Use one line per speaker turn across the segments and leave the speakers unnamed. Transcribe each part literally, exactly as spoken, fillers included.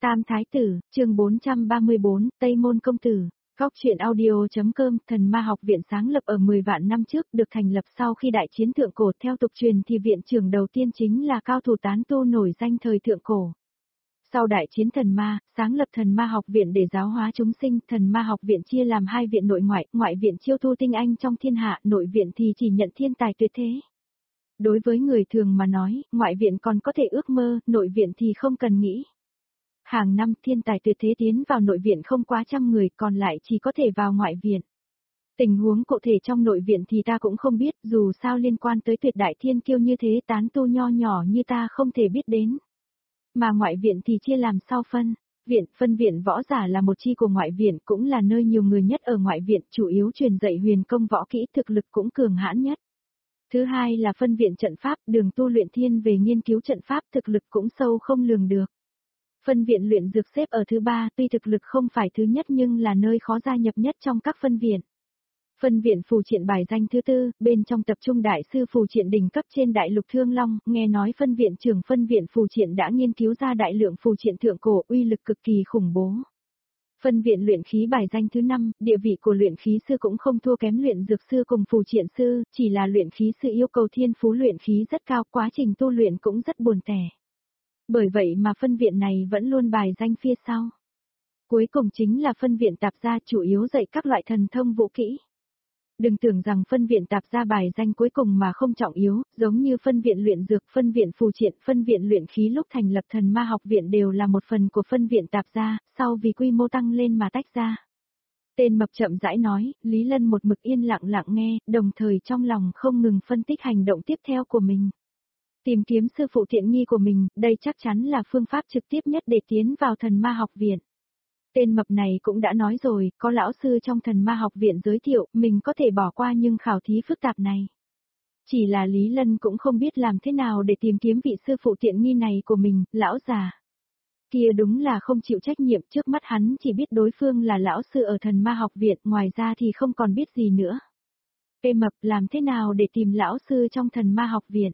Tam Thái Tử, chương bốn trăm ba mươi bốn, Tây Môn Công Tử. Góc truyện audio.com, Thần Ma Học Viện sáng lập ở mười vạn năm trước, được thành lập sau khi đại chiến thượng cổ. Theo tục truyền thì viện trưởng đầu tiên chính là cao thủ tán tu nổi danh thời thượng cổ. Sau đại chiến thần ma, sáng lập Thần Ma Học Viện để giáo hóa chúng sinh. Thần Ma Học Viện chia làm hai viện nội ngoại, ngoại viện chiêu thu tinh anh trong thiên hạ, nội viện thì chỉ nhận thiên tài tuyệt thế. Đối với người thường mà nói, ngoại viện còn có thể ước mơ, nội viện thì không cần nghĩ. Hàng năm thiên tài tuyệt thế tiến vào nội viện không quá trăm người, còn lại chỉ có thể vào ngoại viện. Tình huống cụ thể trong nội viện thì ta cũng không biết, dù sao liên quan tới tuyệt đại thiên kiêu như thế tán tu nho nhỏ như ta không thể biết đến. Mà ngoại viện thì chia làm sau phân. Viện, phân viện võ giả là một chi của ngoại viện, cũng là nơi nhiều người nhất ở ngoại viện, chủ yếu truyền dạy huyền công võ kỹ, thực lực cũng cường hãn nhất. Thứ hai là phân viện trận pháp, đường tu luyện thiên về nghiên cứu trận pháp, thực lực cũng sâu không lường được. Phân viện luyện dược xếp ở thứ ba, tuy thực lực không phải thứ nhất nhưng là nơi khó gia nhập nhất trong các phân viện. Phân viện phù triện bài danh thứ tư, bên trong tập trung đại sư phù triện đỉnh cấp trên đại lục Thương Long, nghe nói phân viện trưởng phân viện phù triện đã nghiên cứu ra đại lượng phù triện thượng cổ, uy lực cực kỳ khủng bố. Phân viện luyện khí bài danh thứ năm, địa vị của luyện khí sư cũng không thua kém luyện dược sư cùng phù triện sư, chỉ là luyện khí sư yêu cầu thiên phú luyện khí rất cao, quá trình tu luyện cũng rất buồn tẻ. Bởi vậy mà phân viện này vẫn luôn bài danh phía sau. Cuối cùng chính là phân viện tạp gia, chủ yếu dạy các loại thần thông vũ kỹ. Đừng tưởng rằng phân viện tạp gia bài danh cuối cùng mà không trọng yếu, giống như phân viện luyện dược, phân viện phù triện, phân viện luyện khí lúc thành lập Thần Ma Học Viện đều là một phần của phân viện tạp gia, sau vì quy mô tăng lên mà tách ra. Tên mập chậm rãi nói, Lý Lân một mực yên lặng lặng nghe, đồng thời trong lòng không ngừng phân tích hành động tiếp theo của mình. Tìm kiếm sư phụ thiện nghi của mình, đây chắc chắn là phương pháp trực tiếp nhất để tiến vào Thần Ma Học Viện. Tên mập này cũng đã nói rồi, có lão sư trong Thần Ma Học Viện giới thiệu, mình có thể bỏ qua nhưng khảo thí phức tạp này. Chỉ là Lý Lân cũng không biết làm thế nào để tìm kiếm vị sư phụ thiện nghi này của mình, lão già. Kia đúng là không chịu trách nhiệm, trước mắt hắn chỉ biết đối phương là lão sư ở Thần Ma Học Viện, ngoài ra thì không còn biết gì nữa. Tên mập làm thế nào để tìm lão sư trong Thần Ma Học Viện?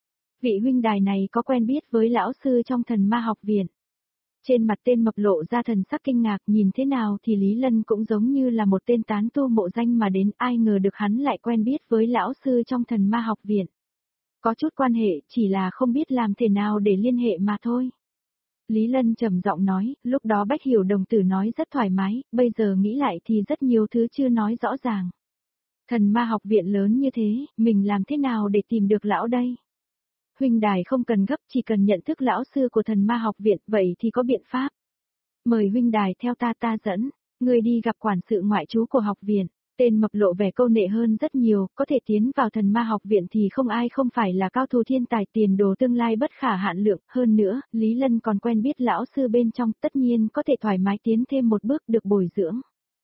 Vị huynh đài này có quen biết với lão sư trong Thần Ma Học Viện? Trên mặt tên mập lộ ra thần sắc kinh ngạc, nhìn thế nào thì Lý Lân cũng giống như là một tên tán tu mộ danh mà đến, ai ngờ được hắn lại quen biết với lão sư trong Thần Ma Học Viện. Có chút quan hệ, chỉ là không biết làm thế nào để liên hệ mà thôi. Lý Lân trầm giọng nói, lúc đó Bách Hiểu đồng tử nói rất thoải mái, bây giờ nghĩ lại thì rất nhiều thứ chưa nói rõ ràng. Thần Ma Học Viện lớn như thế, mình làm thế nào để tìm được lão đây? Huynh đài không cần gấp, chỉ cần nhận thức lão sư của Thần Ma Học Viện, vậy thì có biện pháp. Mời huynh đài theo ta ta dẫn, người đi gặp quản sự ngoại trú của học viện. Tên mập lộ vẻ câu nệ hơn rất nhiều, có thể tiến vào Thần Ma Học Viện thì không ai không phải là cao thủ thiên tài, tiền đồ tương lai bất khả hạn lượng, hơn nữa, Lý Lân còn quen biết lão sư bên trong, tất nhiên có thể thoải mái tiến thêm một bước được bồi dưỡng.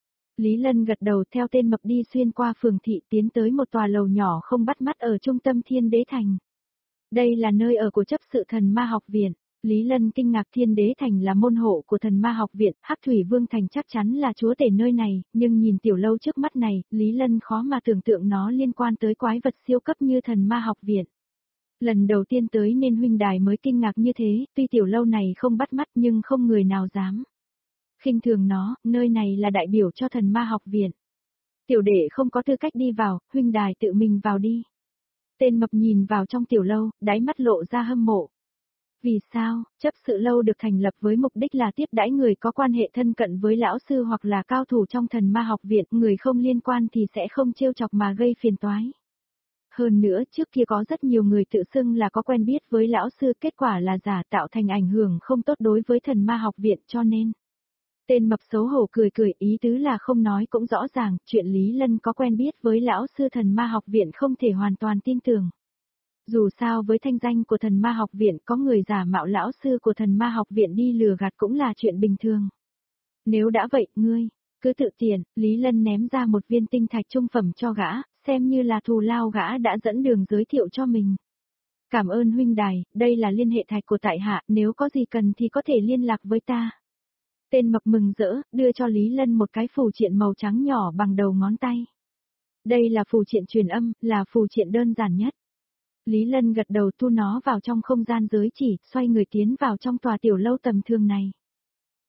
Lý Lân gật đầu theo tên mập đi xuyên qua phường thị tiến tới một tòa lầu nhỏ không bắt mắt ở trung tâm Thiên Đế Thành. Đây là nơi ở của chấp sự Thần Ma Học Viện. Lý Lân kinh ngạc, Thiên Đế Thành là môn hộ của Thần Ma Học Viện, Hắc Thủy Vương Thành chắc chắn là chúa tể nơi này, nhưng nhìn tiểu lâu trước mắt này, Lý Lân khó mà tưởng tượng nó liên quan tới quái vật siêu cấp như Thần Ma Học Viện. Lần đầu tiên tới nên huynh đài mới kinh ngạc như thế, tuy tiểu lâu này không bắt mắt nhưng không người nào dám khinh thường nó, nơi này là đại biểu cho Thần Ma Học Viện. Tiểu đệ không có tư cách đi vào, huynh đài tự mình vào đi. Tên mập nhìn vào trong tiểu lâu, đáy mắt lộ ra hâm mộ. Vì sao, chấp sự lâu được thành lập với mục đích là tiếp đãi người có quan hệ thân cận với lão sư hoặc là cao thủ trong Thần Ma Học Viện, người không liên quan thì sẽ không trêu chọc mà gây phiền toái. Hơn nữa, trước kia có rất nhiều người tự xưng là có quen biết với lão sư, kết quả là giả, tạo thành ảnh hưởng không tốt đối với Thần Ma Học Viện, cho nên. Tên mập xấu hổ cười cười, ý tứ là không nói cũng rõ ràng, chuyện Lý Lân có quen biết với lão sư Thần Ma Học Viện không thể hoàn toàn tin tưởng. Dù sao với thanh danh của Thần Ma Học Viện, có người giả mạo lão sư của Thần Ma Học Viện đi lừa gạt cũng là chuyện bình thường. Nếu đã vậy, ngươi, cứ tự tiền, Lý Lân ném ra một viên tinh thạch trung phẩm cho gã, xem như là thù lao gã đã dẫn đường giới thiệu cho mình. Cảm ơn huynh đài, đây là liên hệ thạch của tại hạ, nếu có gì cần thì có thể liên lạc với ta. Tên mập mừng rỡ, đưa cho Lý Lân một cái phù triện màu trắng nhỏ bằng đầu ngón tay. Đây là phù triện truyền âm, là phù triện đơn giản nhất. Lý Lân gật đầu thu nó vào trong không gian giới chỉ, xoay người tiến vào trong tòa tiểu lâu tầm thường này.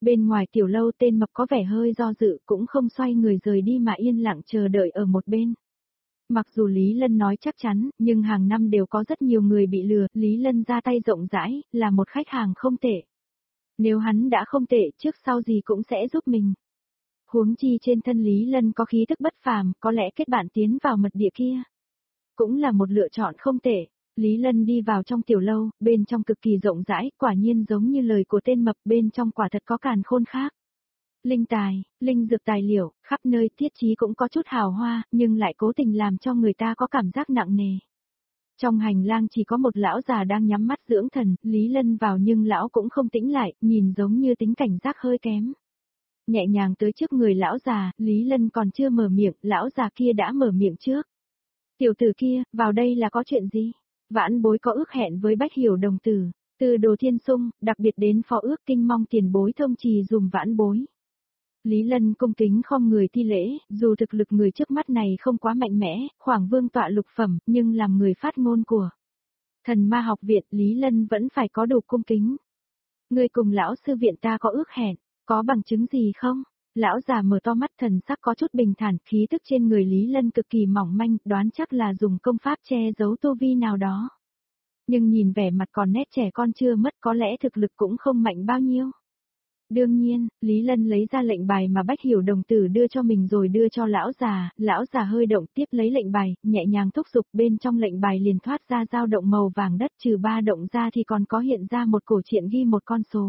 Bên ngoài tiểu lâu tên mập có vẻ hơi do dự cũng không xoay người rời đi mà yên lặng chờ đợi ở một bên. Mặc dù Lý Lân nói chắc chắn, nhưng hàng năm đều có rất nhiều người bị lừa, Lý Lân ra tay rộng rãi, là một khách hàng không tệ. Nếu hắn đã không tệ, trước sau gì cũng sẽ giúp mình. Huống chi trên thân Lý Lân có khí thức bất phàm, có lẽ kết bạn tiến vào mật địa kia. Cũng là một lựa chọn không tệ. Lý Lân đi vào trong tiểu lâu, bên trong cực kỳ rộng rãi, quả nhiên giống như lời của tên mập, bên trong quả thật có càn khôn khác. Linh tài, linh dược tài liệu, khắp nơi thiết trí cũng có chút hào hoa, nhưng lại cố tình làm cho người ta có cảm giác nặng nề. Trong hành lang chỉ có một lão già đang nhắm mắt dưỡng thần, Lý Lân vào nhưng lão cũng không tĩnh lại, nhìn giống như tính cảnh giác hơi kém. Nhẹ nhàng tới trước người lão già, Lý Lân còn chưa mở miệng, lão già kia đã mở miệng trước. Tiểu tử kia, vào đây là có chuyện gì? Vãn bối có ước hẹn với Bách Hiểu đồng tử, từ Đồ Thiên Sung, đặc biệt đến phó ước kinh mong tiền bối thông trì dùm vãn bối. Lý Lân cung kính không người thi lễ, dù thực lực người trước mắt này không quá mạnh mẽ, khoảng vương tọa lục phẩm, nhưng làm người phát ngôn của Thần Ma học viện, Lý Lân vẫn phải có đủ cung kính. Người cùng lão sư viện ta có ước hẹn, có bằng chứng gì không? Lão già mở to mắt, thần sắc có chút bình thản, khí tức trên người Lý Lân cực kỳ mỏng manh, đoán chắc là dùng công pháp che giấu tu vi nào đó. Nhưng nhìn vẻ mặt còn nét trẻ con chưa mất, có lẽ thực lực cũng không mạnh bao nhiêu. Đương nhiên, Lý Lân lấy ra lệnh bài mà Bách Hiểu đồng tử đưa cho mình rồi đưa cho lão già, lão già hơi động tiếp lấy lệnh bài, nhẹ nhàng thúc giục, bên trong lệnh bài liền thoát ra dao động màu vàng đất, trừ ba động ra thì còn có hiện ra một cổ truyện ghi một con số.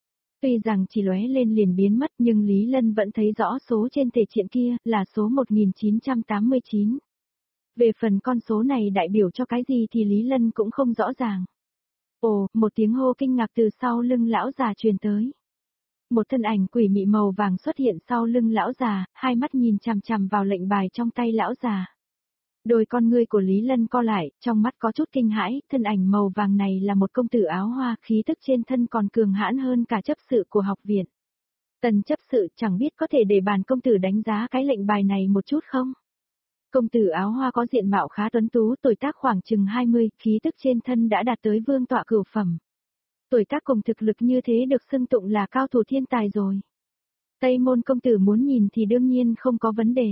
Tuy rằng chỉ lóe lên liền biến mất nhưng Lý Lân vẫn thấy rõ số trên tề truyện kia là số một nghìn chín trăm tám mươi chín. Về phần con số này đại biểu cho cái gì thì Lý Lân cũng không rõ ràng. Ồ, một tiếng hô kinh ngạc từ sau lưng lão già truyền tới. Một thân ảnh quỷ mị màu vàng xuất hiện sau lưng lão già, hai mắt nhìn chằm chằm vào lệnh bài trong tay lão già. Đôi con ngươi của Lý Lân co lại, trong mắt có chút kinh hãi, thân ảnh màu vàng này là một công tử áo hoa, khí tức trên thân còn cường hãn hơn cả chấp sự của học viện. Tần chấp sự chẳng biết có thể để bàn công tử đánh giá cái lệnh bài này một chút không? Công tử áo hoa có diện mạo khá tuấn tú, tuổi tác khoảng chừng hai mươi, khí tức trên thân đã đạt tới vương tọa cửu phẩm. Tuổi tác cùng thực lực như thế được xưng tụng là cao thủ thiên tài rồi. Tây môn công tử muốn nhìn thì đương nhiên không có vấn đề.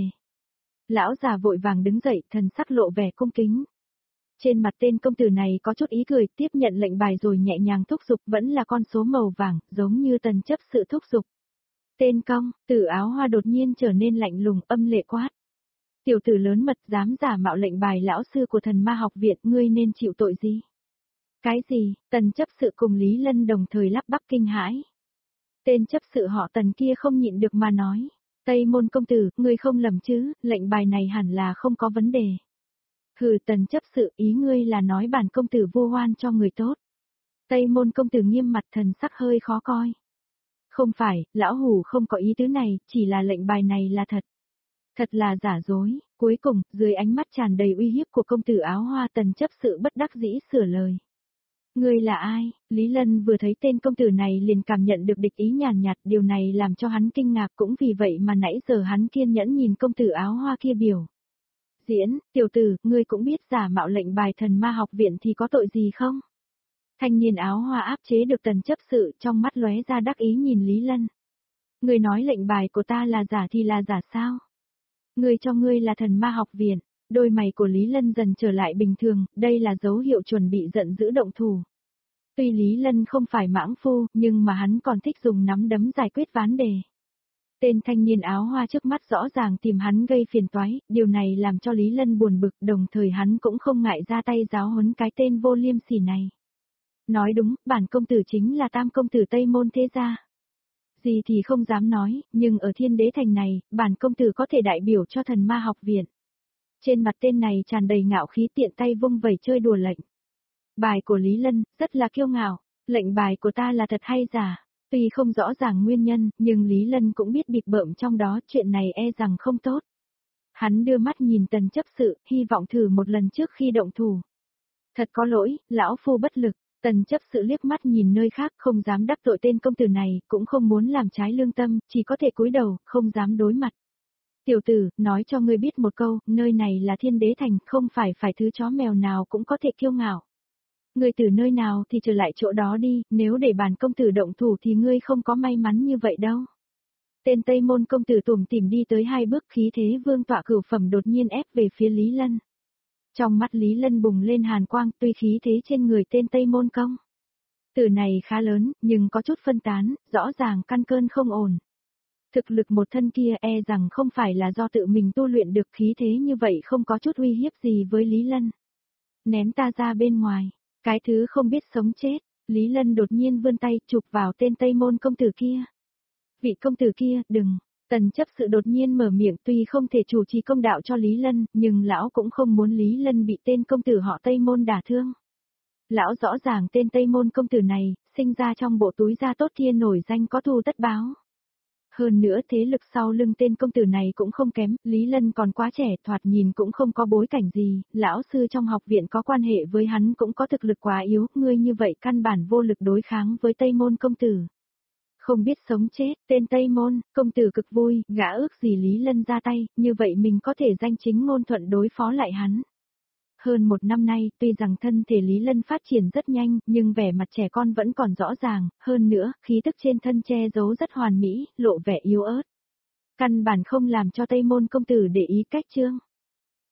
Lão già vội vàng đứng dậy, thần sắc lộ vẻ cung kính. Trên mặt tên công tử này có chút ý cười, tiếp nhận lệnh bài rồi nhẹ nhàng thúc giục, vẫn là con số màu vàng, giống như tần chấp sự thúc giục. Tên công, tử áo hoa đột nhiên trở nên lạnh lùng, âm lệ quát. Tiểu tử lớn mật dám giả mạo lệnh bài lão sư của Thần Ma học viện, ngươi nên chịu tội gì? Cái gì? Tần chấp sự cùng Lý Lân đồng thời lắp bắp kinh hãi. Tên chấp sự họ Tần kia không nhịn được mà nói. Tây môn công tử, ngươi không lầm chứ, lệnh bài này hẳn là không có vấn đề. Hừ, Tần chấp sự, ý ngươi là nói bản công tử vu oan cho người tốt. Tây môn công tử nghiêm mặt, thần sắc hơi khó coi. Không phải, lão hủ không có ý tứ này, chỉ là lệnh bài này là thật. Thật là giả dối. Cuối cùng, dưới ánh mắt tràn đầy uy hiếp của công tử áo hoa, Tần chấp sự bất đắc dĩ sửa lời. Ngươi là ai? Lý Lân vừa thấy tên công tử này liền cảm nhận được địch ý nhàn nhạt, điều này làm cho hắn kinh ngạc, cũng vì vậy mà nãy giờ hắn kiên nhẫn nhìn công tử áo hoa kia biểu. Diễn, tiểu tử, ngươi cũng biết giả mạo lệnh bài Thần Ma học viện thì có tội gì không? Thanh niên áo hoa áp chế được Tần chấp sự, trong mắt lóe ra đắc ý nhìn Lý Lân. Ngươi nói lệnh bài của ta là giả thì là giả sao? Ngươi cho ngươi là Thần Ma học viện. Đôi mày của Lý Lân dần trở lại bình thường, đây là dấu hiệu chuẩn bị giận dữ động thủ. Tuy Lý Lân không phải mãng phu, nhưng mà hắn còn thích dùng nắm đấm giải quyết vấn đề. Tên thanh niên áo hoa trước mắt rõ ràng tìm hắn gây phiền toái, điều này làm cho Lý Lân buồn bực, đồng thời hắn cũng không ngại ra tay giáo huấn cái tên vô liêm sỉ này. Nói đúng, bản công tử chính là tam công tử Tây Môn thế gia. Gì thì không dám nói, nhưng ở Thiên Đế Thành này, bản công tử có thể đại biểu cho Thần Ma học viện. Trên mặt tên này tràn đầy ngạo khí, tiện tay vung vẩy chơi đùa lệnh. Bài của Lý Lân, rất là kiêu ngạo, lệnh bài của ta là thật hay giả? Tuy không rõ ràng nguyên nhân, nhưng Lý Lân cũng biết bịp bợm trong đó, chuyện này e rằng không tốt. Hắn đưa mắt nhìn Tần chấp sự, hy vọng thử một lần trước khi động thủ. Thật có lỗi, lão phu bất lực. Tần chấp sự liếc mắt nhìn nơi khác, không dám đắc tội tên công tử này, cũng không muốn làm trái lương tâm, chỉ có thể cúi đầu, không dám đối mặt. Tiểu tử, nói cho ngươi biết một câu, nơi này là Thiên Đế Thành, không phải phải thứ chó mèo nào cũng có thể kiêu ngạo. Ngươi từ nơi nào thì trở lại chỗ đó đi, nếu để bản công tử động thủ thì ngươi không có may mắn như vậy đâu. Tên Tây Môn công tử tủm tỉm đi tới hai bước, khí thế vương tọa cửu phẩm đột nhiên ép về phía Lý Lân. Trong mắt Lý Lân bùng lên hàn quang, tuy khí thế trên người tên Tây Môn công tử này khá lớn, nhưng có chút phân tán, rõ ràng căn cơn không ổn. Thực lực một thân kia e rằng không phải là do tự mình tu luyện được, khí thế như vậy không có chút uy hiếp gì với Lý Lân. Ném ta ra bên ngoài, cái thứ không biết sống chết, Lý Lân đột nhiên vươn tay chụp vào tên Tây Môn công tử kia. Vị công tử kia, đừng, Tần chấp sự đột nhiên mở miệng, tuy không thể chủ trì công đạo cho Lý Lân, nhưng lão cũng không muốn Lý Lân bị tên công tử họ Tây Môn đả thương. Lão rõ ràng tên Tây Môn công tử này, sinh ra trong bộ túi da tốt kia nổi danh có thù tất báo. Hơn nữa thế lực sau lưng tên công tử này cũng không kém, Lý Lân còn quá trẻ, thoạt nhìn cũng không có bối cảnh gì, lão sư trong học viện có quan hệ với hắn cũng có thực lực quá yếu, ngươi như vậy căn bản vô lực đối kháng với Tây Môn công tử. Không biết sống chết, tên Tây Môn, công tử cực vui, gã ước gì Lý Lân ra tay, như vậy mình có thể danh chính ngôn thuận đối phó lại hắn. Hơn một năm nay, tuy rằng thân thể Lý Lân phát triển rất nhanh, nhưng vẻ mặt trẻ con vẫn còn rõ ràng, hơn nữa, khí tức trên thân che giấu rất hoàn mỹ, lộ vẻ yếu ớt. Căn bản không làm cho Tây Môn công tử để ý cách chương.